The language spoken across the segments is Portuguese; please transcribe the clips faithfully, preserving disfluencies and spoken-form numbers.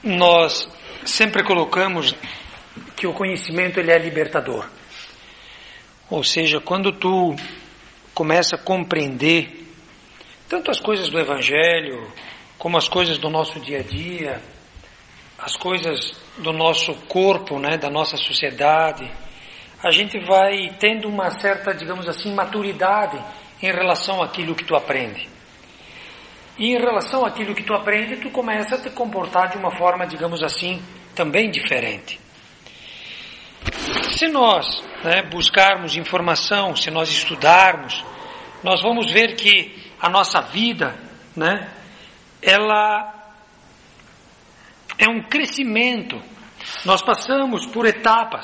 Nós sempre colocamos que o conhecimento ele é libertador. Ou seja, quando tu começa a compreender tanto as coisas do Evangelho, como as coisas do nosso dia a dia, as coisas do nosso corpo, né, da nossa sociedade, a gente vai tendo uma certa, digamos assim, maturidade em relação àquilo que tu aprende. E em relação àquilo que tu aprende, tu começa a te comportar de uma forma, digamos assim, também diferente. Se nós, né, buscarmos informação, se nós estudarmos, nós vamos ver que a nossa vida, né, ela é um crescimento. Nós passamos por etapas.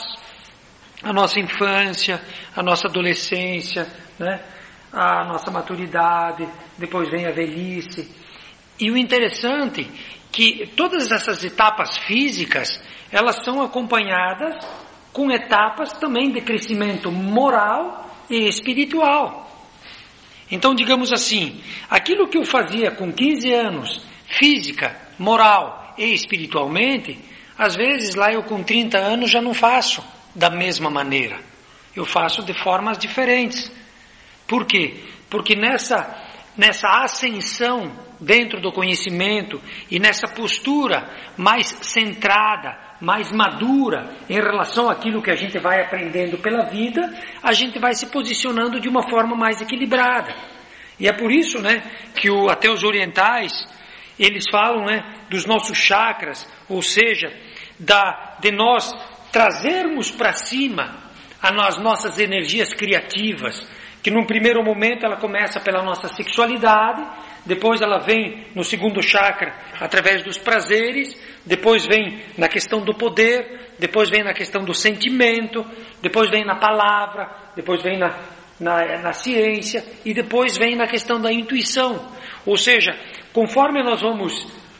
A nossa infância, a nossa adolescência, né, a nossa maturidade, depois vem a velhice. E o interessante é que todas essas etapas físicas, elas são acompanhadas com etapas também de crescimento moral e espiritual. Então, digamos assim, aquilo que eu fazia com quinze anos, física, moral e espiritualmente, às vezes lá eu com trinta anos já não faço da mesma maneira. Eu faço de formas diferentes. Por quê? Porque nessa, nessa ascensão dentro do conhecimento e nessa postura mais centrada, mais madura em relação àquilo que a gente vai aprendendo pela vida, a gente vai se posicionando de uma forma mais equilibrada. E é por isso, né, que o, até os orientais, eles falam, né, dos nossos chakras, ou seja, da, de nós trazermos para cima as nossas energias criativas, que num primeiro momento ela começa pela nossa sexualidade, depois ela vem no segundo chakra através dos prazeres, depois vem na questão do poder, depois vem na questão do sentimento, depois vem na palavra, depois vem na, na, na ciência e depois vem na questão da intuição. Ou seja, conforme nós vamos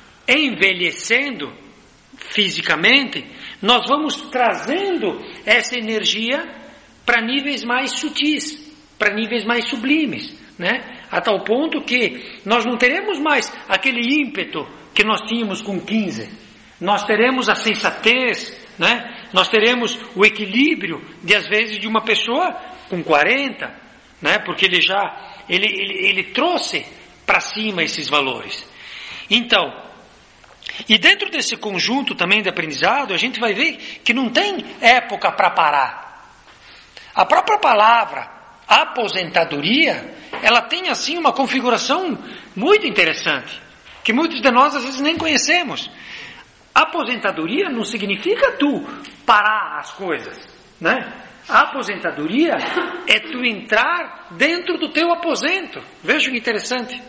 envelhecendo fisicamente, nós vamos trazendo essa energia para níveis mais sutis, para níveis mais sublimes, né? A tal ponto que nós não teremos mais aquele ímpeto que nós tínhamos com quinze. Nós teremos a sensatez, né? Nós teremos o equilíbrio de às vezes de uma pessoa com quarenta, né? Porque ele já ele, ele, ele trouxe para cima esses valores. Então, e dentro desse conjunto também de aprendizado, a gente vai ver que não tem época para parar. A própria palavra aposentadoria, ela tem assim uma configuração muito interessante, que muitos de nós às vezes nem conhecemos. Aposentadoria não significa tu parar as coisas, né? A aposentadoria é tu entrar dentro do teu aposento. Veja que interessante.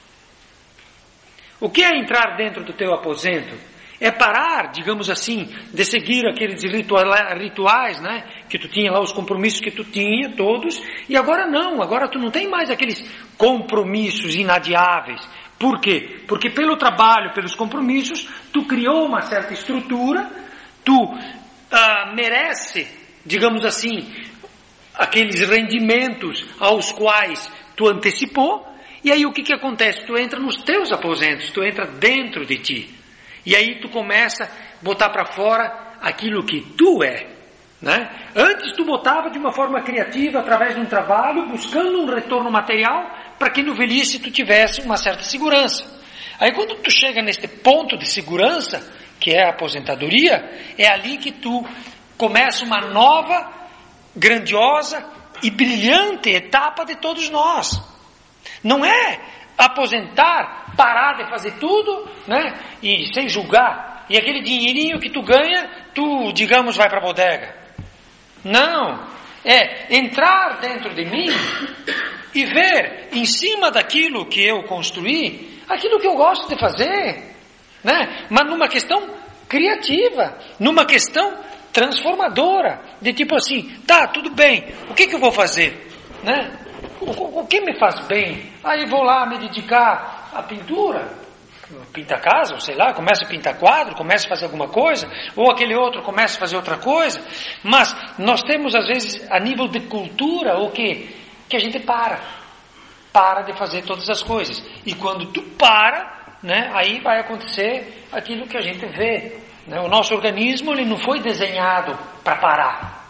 O que é entrar dentro do teu aposento? É parar, digamos assim, de seguir aqueles rituais, né? Que tu tinha lá, os compromissos que tu tinha, todos, e agora não, agora tu não tem mais aqueles compromissos inadiáveis. Por quê? Porque pelo trabalho, pelos compromissos, tu criou uma certa estrutura, tu uh, merece, digamos assim, aqueles rendimentos aos quais tu antecipou, e aí o que que acontece? Tu entra nos teus aposentos, tu entra dentro de ti. E aí tu começa a botar para fora aquilo que tu é, né? Antes tu botava de uma forma criativa, através de um trabalho, buscando um retorno material, para que no velhice tu tivesse uma certa segurança. Aí quando tu chega neste ponto de segurança, que é a aposentadoria, é ali que tu começa uma nova, grandiosa e brilhante etapa de todos nós. Não é aposentar, parar de fazer tudo, né? E sem julgar. E aquele dinheirinho que tu ganha, tu, digamos, vai para a bodega. Não. É entrar dentro de mim e ver em cima daquilo que eu construí, aquilo que eu gosto de fazer, né? Mas numa questão criativa, numa questão transformadora, de tipo assim, tá, tudo bem, o que que eu vou fazer, né? O, o que me faz bem? Aí vou lá me dedicar à pintura, pinta a casa, ou sei lá, começa a pintar quadro, começa a fazer alguma coisa, ou aquele outro começa a fazer outra coisa, mas nós temos às vezes a nível de cultura o que? Que a gente para, para de fazer todas as coisas, e quando tu para, né, aí vai acontecer aquilo que a gente vê. Né? O nosso organismo ele não foi desenhado para parar.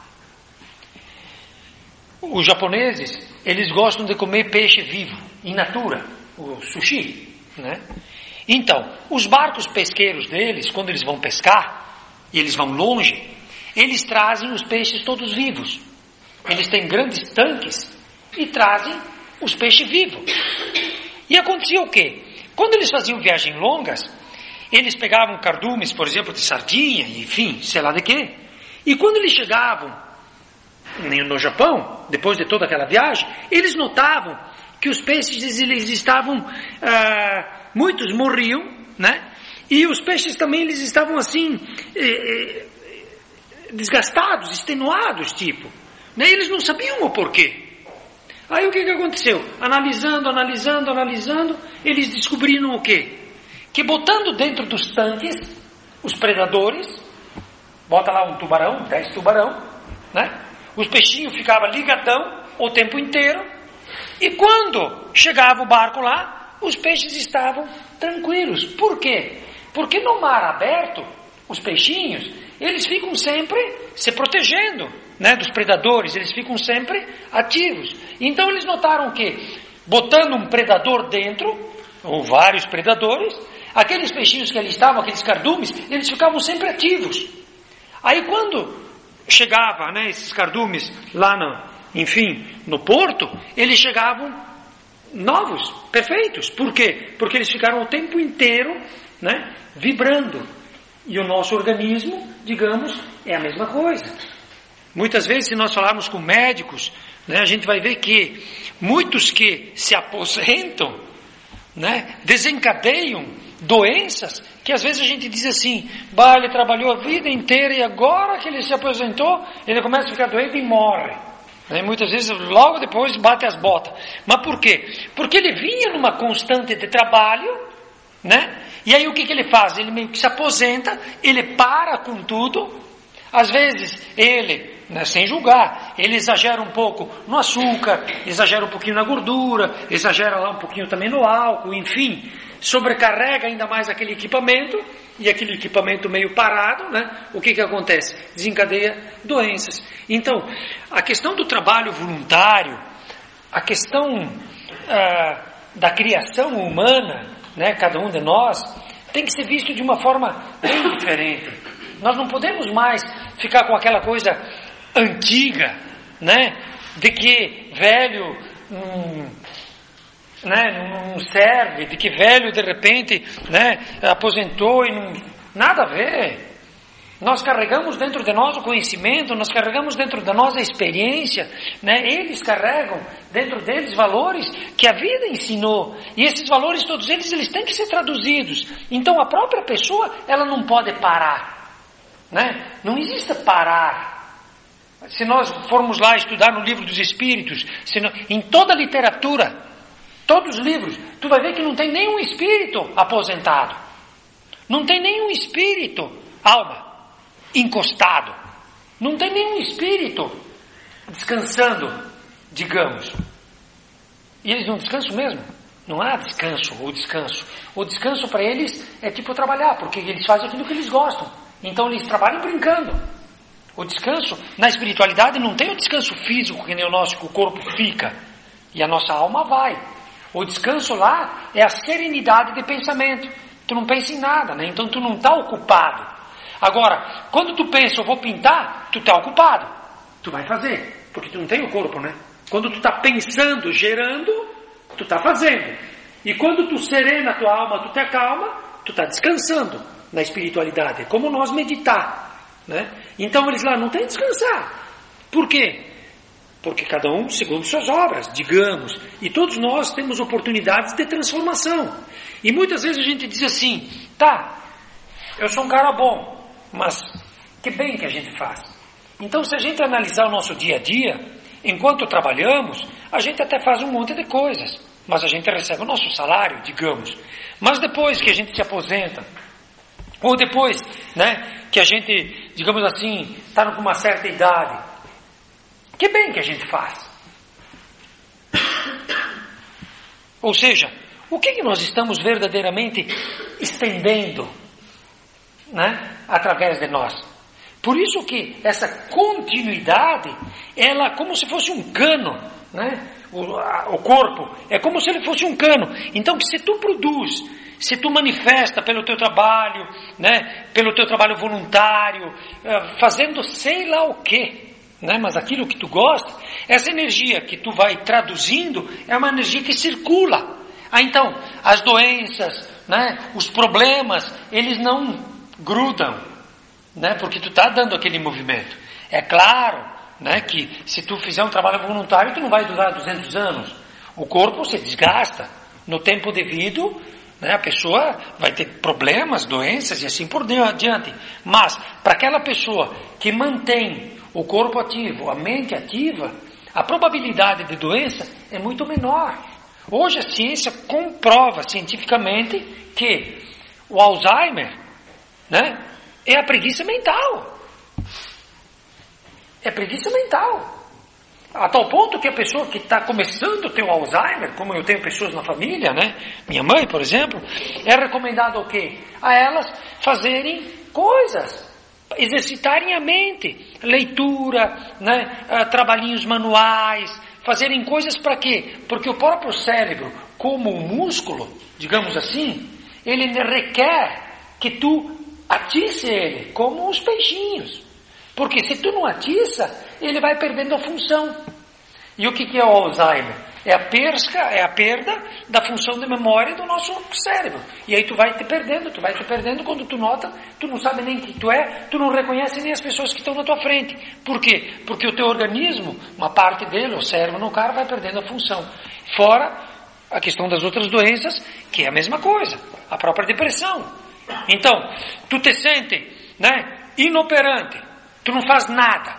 Os japoneses, eles gostam de comer peixe vivo, in natura, o sushi. Né? Então, os barcos pesqueiros deles, quando eles vão pescar, e eles vão longe, eles trazem os peixes todos vivos. Eles têm grandes tanques e trazem os peixes vivos. E acontecia o quê? Quando eles faziam viagens longas, eles pegavam cardumes, por exemplo, de sardinha, enfim, sei lá de quê. E quando eles chegavam no Japão, depois de toda aquela viagem, eles notavam que os peixes eles estavam, ah, muitos morriam, né? E os peixes também eles estavam assim, eh, desgastados, extenuados, tipo. Né? Eles não sabiam o porquê. Aí o que, que aconteceu? Analisando, analisando, analisando, eles descobriram o quê? Que botando dentro dos tanques, os predadores, bota lá um tubarão, dez tubarão, né? Os peixinhos ficavam ligadão o tempo inteiro, e quando chegava o barco lá, os peixes estavam tranquilos. Por quê? Porque no mar aberto, os peixinhos, eles ficam sempre se protegendo, né, dos predadores, eles ficam sempre ativos. Então eles notaram que, botando um predador dentro, ou vários predadores, aqueles peixinhos que ali estavam, aqueles cardumes, eles ficavam sempre ativos. Aí quando chegava, né, esses cardumes lá no, enfim, no porto, eles chegavam novos, perfeitos. Por quê? Porque eles ficaram o tempo inteiro, né, vibrando. E o nosso organismo, digamos, é a mesma coisa. Muitas vezes, se nós falarmos com médicos, né, a gente vai ver que muitos que se aposentam, né, desencadeiam doenças que às vezes a gente diz assim, bah, ele trabalhou a vida inteira e agora que ele se aposentou, ele começa a ficar doente e morre. Né? Muitas vezes, logo depois, bate as botas. Mas por quê? Porque ele vinha numa constante de trabalho, né? E aí o que, que ele faz? Ele meio que se aposenta, ele para com tudo. Às vezes ele, né, sem julgar, ele exagera um pouco no açúcar, exagera um pouquinho na gordura, exagera lá um pouquinho também no álcool, enfim, sobrecarrega ainda mais aquele equipamento, e aquele equipamento meio parado, né? O que que acontece? Desencadeia doenças. Então, a questão do trabalho voluntário, a questão ah, da criação humana, né, cada um de nós, tem que ser visto de uma forma bem diferente. Nós não podemos mais ficar com aquela coisa antiga, né, de que velho hum, né, não serve, de que velho de repente, né, aposentou e não, nada a ver. Nós carregamos dentro de nós o conhecimento, nós carregamos dentro de nós a experiência, né? Eles carregam dentro deles valores que a vida ensinou, e esses valores todos eles, eles têm que ser traduzidos. Então a própria pessoa, ela não pode parar, né? Não existe parar. Se nós formos lá estudar no livro dos Espíritos, se não, em toda a literatura, todos os livros, tu vai ver que não tem nenhum espírito aposentado, não tem nenhum espírito, alma, encostado, não tem nenhum espírito descansando, digamos. E eles não descansam mesmo. Não há descanso ou descanso. O descanso para eles é tipo trabalhar, porque eles fazem aquilo que eles gostam. Então eles trabalham brincando. O descanso na espiritualidade não tem o descanso físico que nem o nosso, que o corpo fica e a nossa alma vai. O descanso lá é a serenidade de pensamento. Tu não pensa em nada, né? Então tu não está ocupado. Agora, quando tu pensa, eu vou pintar, tu está ocupado. Tu vai fazer, porque tu não tem o corpo, né? Quando tu está pensando, gerando, tu está fazendo. E quando tu serena a tua alma, tu te acalma, tu está descansando na espiritualidade. É como nós meditar, né? Então eles lá não têm que descansar. Por quê? Porque cada um segundo suas obras, digamos. E todos nós temos oportunidades de transformação. E muitas vezes a gente diz assim, tá, eu sou um cara bom, mas que bem que a gente faz. Então, se a gente analisar o nosso dia a dia, enquanto trabalhamos, a gente até faz um monte de coisas, mas a gente recebe o nosso salário, digamos. Mas depois que a gente se aposenta, ou depois, né, que a gente, digamos assim, está com uma certa idade, que bem que a gente faz. Ou seja, o que, que nós estamos verdadeiramente estendendo, né, através de nós. Por isso que essa continuidade, ela é como se fosse um cano, né? O, a, o corpo é como se ele fosse um cano. Então, se tu produz, se tu manifesta pelo teu trabalho, né, pelo teu trabalho voluntário, fazendo sei lá o quê, né, mas aquilo que tu gosta, essa energia que tu vai traduzindo é uma energia que circula. Ah, então, as doenças, né, os problemas, eles não grudam, né, porque tu está dando aquele movimento. É claro, né, que se tu fizer um trabalho voluntário, tu não vai durar duzentos anos. O corpo se desgasta. No tempo devido, né, a pessoa vai ter problemas, doenças e assim por diante. Mas, para aquela pessoa que mantém o corpo ativo, a mente ativa, a probabilidade de doença é muito menor. Hoje a ciência comprova cientificamente que o Alzheimer, né, é a preguiça mental. É preguiça mental. A tal ponto que a pessoa que está começando a ter o Alzheimer, como eu tenho pessoas na família, né? Minha mãe, por exemplo, é recomendado o quê? A elas fazerem coisas, exercitarem a mente, leitura, né? Uh, trabalhinhos manuais, fazerem coisas para quê? Porque o próprio cérebro, como um músculo, digamos assim, ele requer que tu atice ele, como os peixinhos. Porque se tu não atiça, ele vai perdendo a função. E o que, que é o Alzheimer? É a, persca, é a perda da função de memória do nosso cérebro. E aí tu vai te perdendo, tu vai te perdendo, quando tu nota, tu não sabe nem quem tu é, tu não reconhece nem as pessoas que estão na tua frente. Por quê? Porque o teu organismo, uma parte dele, o cérebro no cara, vai perdendo a função. Fora a questão das outras doenças, que é a mesma coisa, a própria depressão. Então, tu te sente, né, inoperante. Tu não faz nada.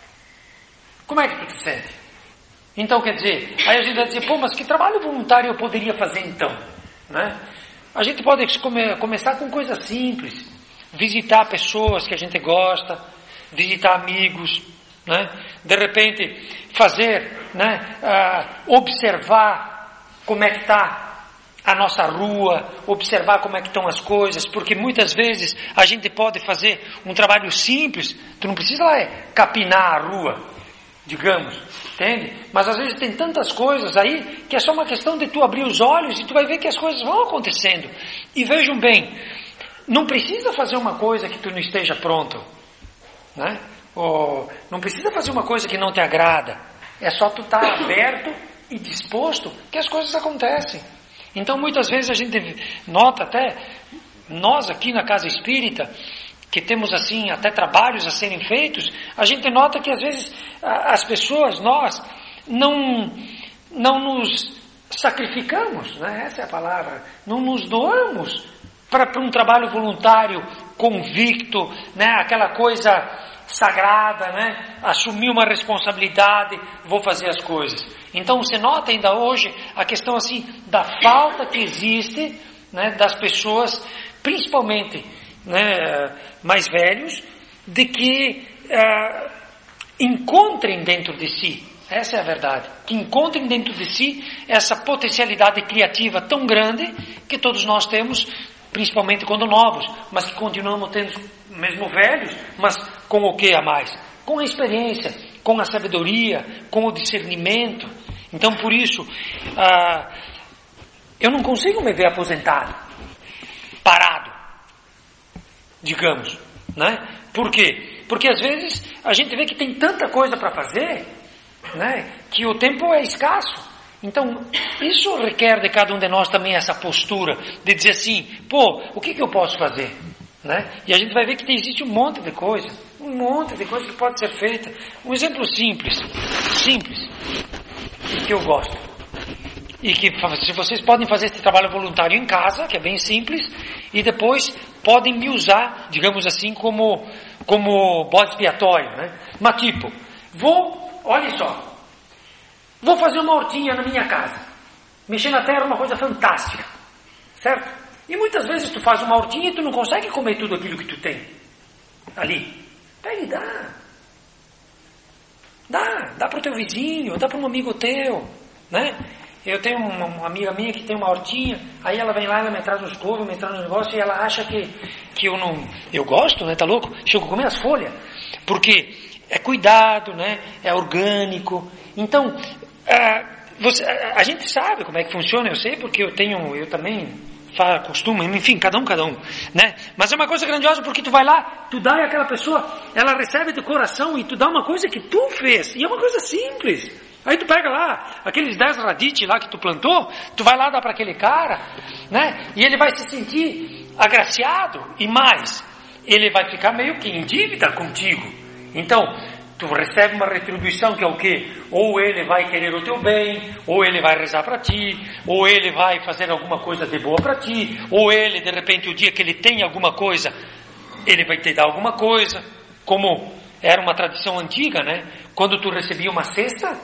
Como é que tu te sente? Então, quer dizer, aí a gente vai dizer, pô, mas que trabalho voluntário eu poderia fazer então? Né? A gente pode come, começar com coisas simples. Visitar pessoas que a gente gosta, visitar amigos, né? De repente fazer, né, uh, observar como é que está a nossa rua, observar como é que estão as coisas, porque muitas vezes a gente pode fazer um trabalho simples, tu não precisa lá é, capinar a rua, digamos, entende? Mas às vezes tem tantas coisas aí, que é só uma questão de tu abrir os olhos e tu vai ver que as coisas vão acontecendo. E vejam bem, não precisa fazer uma coisa que tu não esteja pronto, né? Ou não precisa fazer uma coisa que não te agrada, é só tu estar aberto e disposto que as coisas acontecem. Então, muitas vezes a gente nota até, nós aqui na Casa Espírita, que temos assim até trabalhos a serem feitos, a gente nota que às vezes as pessoas, nós, não, não nos sacrificamos, né? Essa é a palavra, não nos doamos para um trabalho voluntário convicto, né? Aquela coisa sagrada, né? Assumir uma responsabilidade, vou fazer as coisas. Então se nota ainda hoje a questão assim da falta que existe, né, das pessoas, principalmente, né, mais velhos, de que uh, encontrem dentro de si, essa é a verdade, que encontrem dentro de si essa potencialidade criativa tão grande que todos nós temos, principalmente quando novos, mas que continuamos tendo mesmo velhos, mas com o que a mais? Com a experiência, com a sabedoria, com o discernimento. Então, por isso, ah, eu não consigo me ver aposentado, parado, digamos, né? Por quê? Porque às vezes a gente vê que tem tanta coisa para fazer, né, que o tempo é escasso. Então, isso requer de cada um de nós também essa postura de dizer assim, pô, o que, que eu posso fazer? Né? E a gente vai ver que existe um monte de coisa, um monte de coisa que pode ser feita. Um exemplo simples, simples, e que eu gosto. E que se vocês podem fazer esse trabalho voluntário em casa, que é bem simples, e depois podem me usar, digamos assim, como, como bode expiatório, né? Mas tipo, vou, olha só, vou fazer uma hortinha na minha casa. Mexer na terra é uma coisa fantástica, certo? E muitas vezes tu faz uma hortinha e tu não consegue comer tudo aquilo que tu tem ali. Pega e dá. Dá, dá para o teu vizinho, dá para um amigo teu, né? Eu tenho uma, uma amiga minha que tem uma hortinha, aí ela vem lá, ela me traz uns couves, me traz uns negócios, e ela acha que, que eu não... Eu gosto, né? Tá louco? Chego a comer as folhas. Porque é cuidado, né? É orgânico. Então, a, você, a, a gente sabe como é que funciona, eu sei, porque eu tenho... Eu também... costume, enfim, cada um, cada um, né? Mas é uma coisa grandiosa porque tu vai lá, tu dá e aquela pessoa, ela recebe do coração e tu dá uma coisa que tu fez, e é uma coisa simples. Aí tu pega lá, aqueles dez radite lá que tu plantou, tu vai lá dar para aquele cara, né? E ele vai se sentir agraciado, e mais, ele vai ficar meio que em dívida contigo. Então, tu recebe uma retribuição que é o quê? Ou ele vai querer o teu bem, ou ele vai rezar para ti, ou ele vai fazer alguma coisa de boa para ti, ou ele, de repente, o dia que ele tem alguma coisa, ele vai te dar alguma coisa, como era uma tradição antiga, né? Quando tu recebia uma cesta,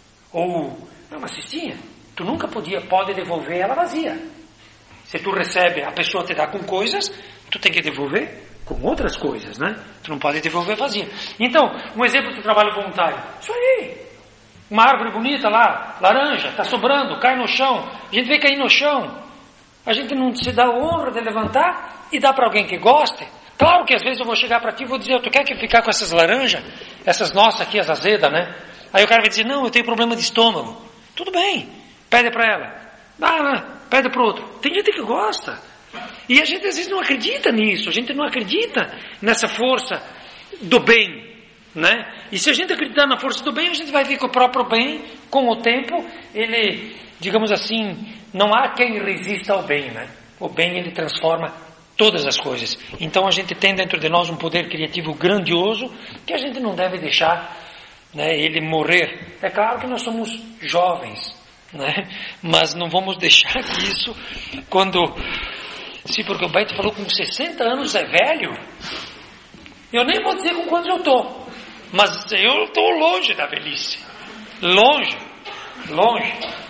ou uma cestinha, tu nunca podia, pode devolver ela vazia. Se tu recebe, a pessoa te dá com coisas, tu tem que devolver com outras coisas, né? Tu não pode devolver vazia. Então, um exemplo do trabalho voluntário. Isso aí. Uma árvore bonita lá, laranja, está sobrando, cai no chão. A gente vê cair no chão. A gente não se dá a honra de levantar e dar para alguém que goste. Claro que às vezes eu vou chegar para ti e vou dizer, tu quer que ficar com essas laranjas? Essas nossas aqui, as azedas, né? Aí o cara vai dizer, não, eu tenho problema de estômago. Tudo bem, pede para ela. Ah, pede para o outro. Tem gente que gosta. E a gente às vezes não acredita nisso, a gente não acredita nessa força do bem, né? E se a gente acreditar na força do bem, a gente vai ver que o próprio bem, com o tempo, ele, digamos assim, não há quem resista ao bem, né? O bem, ele transforma todas as coisas. Então a gente tem dentro de nós um poder criativo grandioso, que a gente não deve deixar, né, ele morrer. É claro que nós somos jovens, né? Mas não vamos deixar que isso, quando... Sim, porque o Beto falou com sessenta anos é velho. Eu nem vou dizer com quantos eu estou. Mas eu estou longe da velhice. Longe. Longe.